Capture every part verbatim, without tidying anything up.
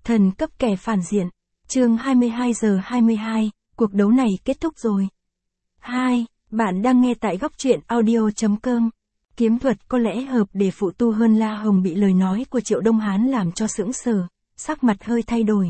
Thần cấp kẻ phản diện. Chương hai mươi hai giờ hai mươi hai, cuộc đấu này kết thúc rồi. hai. Bạn đang nghe tại góc truyện audio chấm com. Kiếm thuật có lẽ hợp để phụ tu hơn. La Hồng bị lời nói của Triệu Đông Hán làm cho sững sờ, sắc mặt hơi thay đổi.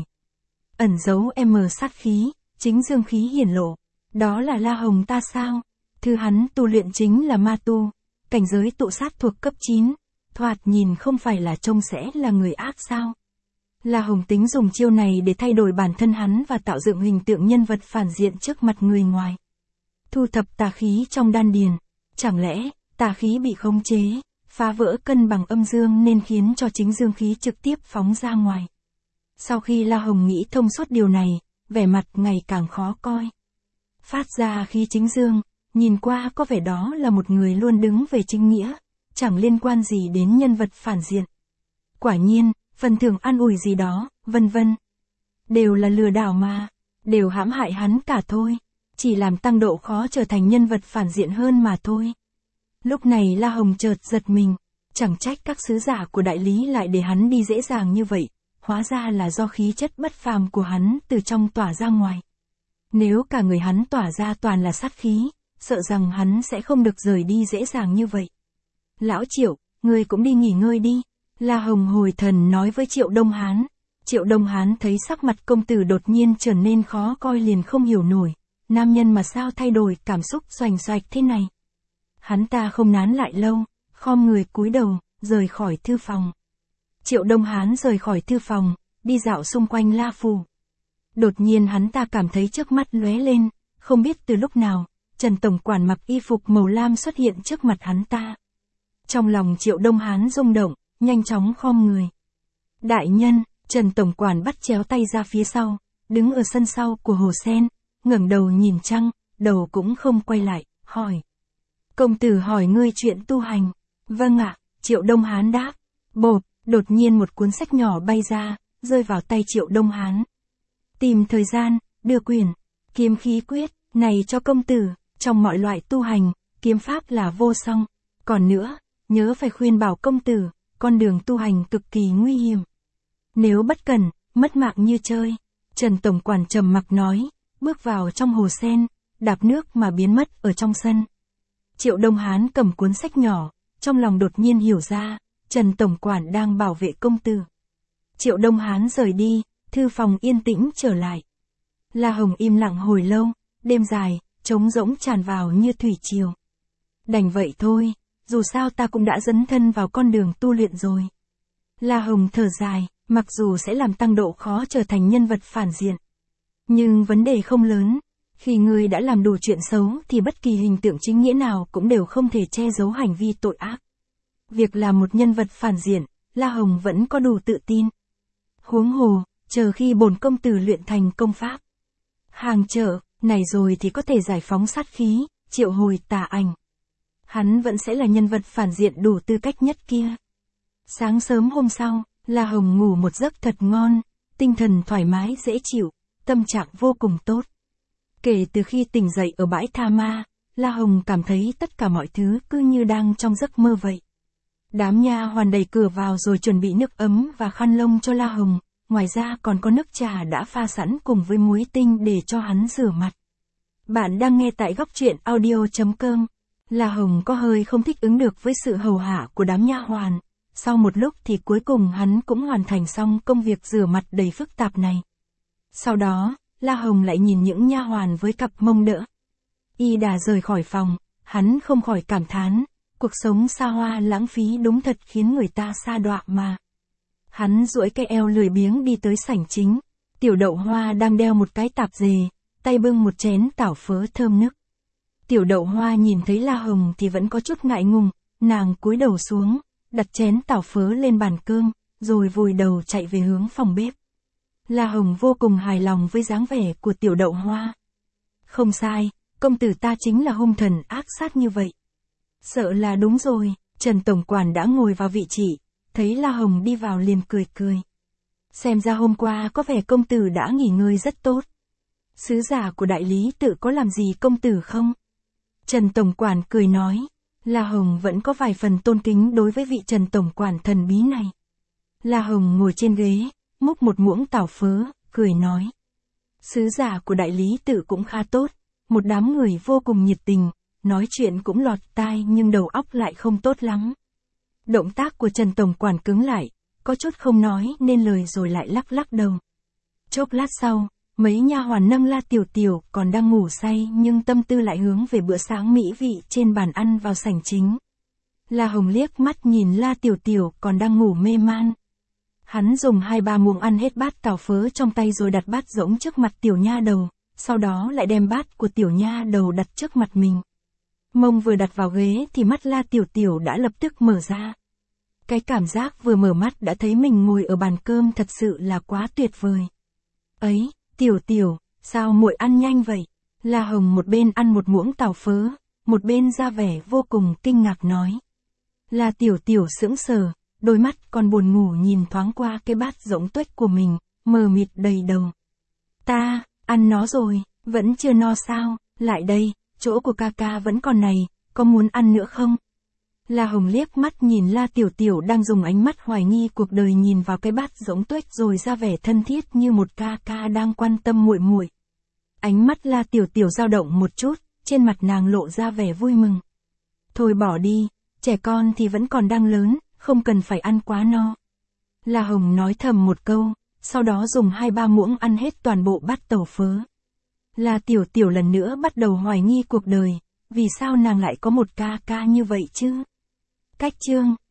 Ẩn giấu em sát khí, chính dương khí hiển lộ. Đó là La Hồng ta sao? Thư hắn tu luyện chính là ma tu, cảnh giới tụ sát thuộc cấp chín, thoạt nhìn không phải là trông sẽ là người ác sao? La Hồng tính dùng chiêu này để thay đổi bản thân hắn và tạo dựng hình tượng nhân vật phản diện trước mặt người ngoài. Thu thập tà khí trong đan điền, chẳng lẽ tà khí bị khống chế, phá vỡ cân bằng âm dương nên khiến cho chính dương khí trực tiếp phóng ra ngoài. Sau khi La Hồng nghĩ thông suốt điều này, vẻ mặt ngày càng khó coi. Phát ra khí chính dương, nhìn qua có vẻ đó là một người luôn đứng về chính nghĩa, chẳng liên quan gì đến nhân vật phản diện. Quả nhiên, phần thưởng an ủi gì đó, vân vân. Đều là lừa đảo mà, đều hãm hại hắn cả thôi, chỉ làm tăng độ khó trở thành nhân vật phản diện hơn mà thôi. Lúc này La Hồng chợt giật mình, chẳng trách các sứ giả của đại lý lại để hắn đi dễ dàng như vậy, hóa ra là do khí chất bất phàm của hắn từ trong tỏa ra ngoài. Nếu cả người hắn tỏa ra toàn là sát khí, sợ rằng hắn sẽ không được rời đi dễ dàng như vậy. Lão Triệu, ngươi cũng đi nghỉ ngơi đi. La Hồng hồi thần nói với Triệu Đông Hán. Triệu Đông Hán thấy sắc mặt công tử đột nhiên trở nên khó coi liền không hiểu nổi. Nam nhân mà sao thay đổi cảm xúc xoành xoạch thế này. Hắn ta không nán lại lâu, khom người cúi đầu, rời khỏi thư phòng. Triệu Đông Hán rời khỏi thư phòng, đi dạo xung quanh La Phủ. Đột nhiên hắn ta cảm thấy trước mắt lóe lên, không biết từ lúc nào, Trần Tổng Quản mặc y phục màu lam xuất hiện trước mặt hắn ta. Trong lòng Triệu Đông Hán rung động, nhanh chóng khom người. Đại nhân, Trần Tổng Quản bắt chéo tay ra phía sau, đứng ở sân sau của hồ sen, ngẩng đầu nhìn trăng, đầu cũng không quay lại, hỏi. Công tử hỏi ngươi chuyện tu hành. Vâng ạ, Triệu Đông Hán đáp. Bộp, đột nhiên một cuốn sách nhỏ bay ra, rơi vào tay Triệu Đông Hán. Tìm thời gian, đưa quyền, kiếm khí quyết, này cho công tử, trong mọi loại tu hành, kiếm pháp là vô song. Còn nữa, nhớ phải khuyên bảo công tử, con đường tu hành cực kỳ nguy hiểm. Nếu bất cẩn, mất mạng như chơi. Trần Tổng Quản trầm mặc nói, bước vào trong hồ sen, đạp nước mà biến mất ở trong sân. Triệu Đông Hán cầm cuốn sách nhỏ, trong lòng đột nhiên hiểu ra, Trần Tổng Quản đang bảo vệ công tử. Triệu Đông Hán rời đi, thư phòng yên tĩnh trở lại. La Hồng im lặng hồi lâu, đêm dài, trống rỗng tràn vào như thủy triều. Đành vậy thôi, dù sao ta cũng đã dấn thân vào con đường tu luyện rồi. La Hồng thở dài, mặc dù sẽ làm tăng độ khó trở thành nhân vật phản diện. Nhưng vấn đề không lớn, khi ngươi đã làm đủ chuyện xấu thì bất kỳ hình tượng chính nghĩa nào cũng đều không thể che giấu hành vi tội ác. Việc làm một nhân vật phản diện, La Hồng vẫn có đủ tự tin. Huống hồ, chờ khi bổn công tử luyện thành công pháp. Hàng chợ, này rồi thì có thể giải phóng sát khí, triệu hồi tà ảnh. Hắn vẫn sẽ là nhân vật phản diện đủ tư cách nhất kia. Sáng sớm hôm sau, La Hồng ngủ một giấc thật ngon, tinh thần thoải mái dễ chịu, tâm trạng vô cùng tốt. Kể từ khi tỉnh dậy ở bãi tha ma, La Hồng cảm thấy tất cả mọi thứ cứ như đang trong giấc mơ vậy. Đám nha hoàn đẩy cửa vào rồi chuẩn bị nước ấm và khăn lông cho La Hồng, ngoài ra còn có nước trà đã pha sẵn cùng với muối tinh để cho hắn rửa mặt. Bạn đang nghe tại góc truyện audio chấm com. La Hồng có hơi không thích ứng được với sự hầu hạ của đám nha hoàn. Sau một lúc thì cuối cùng hắn cũng hoàn thành xong công việc rửa mặt đầy phức tạp này. Sau đó, La Hồng lại nhìn những nha hoàn với cặp mông đỡ. Y đã rời khỏi phòng, hắn không khỏi cảm thán, cuộc sống xa hoa lãng phí đúng thật khiến người ta sa đọa mà. Hắn duỗi cái eo lười biếng đi tới sảnh chính, Tiểu Đậu Hoa đang đeo một cái tạp dề, tay bưng một chén tảo phớ thơm nức. Tiểu Đậu Hoa nhìn thấy La Hồng thì vẫn có chút ngại ngùng, nàng cúi đầu xuống, đặt chén tảo phớ lên bàn cơm, rồi vùi đầu chạy về hướng phòng bếp. La Hồng vô cùng hài lòng với dáng vẻ của Tiểu Đậu Hoa. Không sai, công tử ta chính là hung thần ác sát như vậy. Sợ là đúng rồi, Trần Tổng Quản đã ngồi vào vị trí, thấy La Hồng đi vào liền cười cười. Xem ra hôm qua có vẻ công tử đã nghỉ ngơi rất tốt. Sứ giả của đại lý tự có làm gì công tử không? Trần Tổng Quản cười nói, La Hồng vẫn có vài phần tôn kính đối với vị Trần Tổng Quản thần bí này. La Hồng ngồi trên ghế, múc một muỗng tảo phớ, cười nói. Sứ giả của đại lý tự cũng khá tốt, một đám người vô cùng nhiệt tình, nói chuyện cũng lọt tai nhưng đầu óc lại không tốt lắm. Động tác của Trần Tổng Quản cứng lại, có chút không nói nên lời rồi lại lắc lắc đầu. Chốc lát sau, mấy nha hoàn nâng La Tiểu Tiểu còn đang ngủ say nhưng tâm tư lại hướng về bữa sáng mỹ vị trên bàn ăn vào sảnh chính. La Hồng liếc mắt nhìn La Tiểu Tiểu còn đang ngủ mê man. Hắn dùng hai ba muỗng ăn hết bát tảo phớ trong tay rồi đặt bát rỗng trước mặt tiểu nha đầu, sau đó lại đem bát của tiểu nha đầu đặt trước mặt mình. Mông vừa đặt vào ghế thì mắt La Tiểu Tiểu đã lập tức mở ra. Cái cảm giác vừa mở mắt đã thấy mình ngồi ở bàn cơm thật sự là quá tuyệt vời. Ấy, Tiểu Tiểu, sao muội ăn nhanh vậy? La Hồng một bên ăn một muỗng tảo phớ, một bên ra vẻ vô cùng kinh ngạc nói. La Tiểu Tiểu sững sờ, đôi mắt còn buồn ngủ nhìn thoáng qua cái bát rỗng tuếch của mình, mờ mịt đầy đầu. Ta, ăn nó rồi, vẫn chưa no sao, lại đây, chỗ của ca ca vẫn còn này, có muốn ăn nữa không? La Hồng liếc mắt nhìn La Tiểu Tiểu đang dùng ánh mắt hoài nghi cuộc đời nhìn vào cái bát rỗng tuếch rồi ra vẻ thân thiết như một ca ca đang quan tâm muội muội. Ánh mắt La Tiểu Tiểu dao động một chút, trên mặt nàng lộ ra vẻ vui mừng. Thôi bỏ đi, trẻ con thì vẫn còn đang lớn, không cần phải ăn quá no. La Hồng nói thầm một câu, sau đó dùng hai ba muỗng ăn hết toàn bộ bát tàu phớ. La Tiểu Tiểu lần nữa bắt đầu hoài nghi cuộc đời, vì sao nàng lại có một ca ca như vậy chứ? Cách chương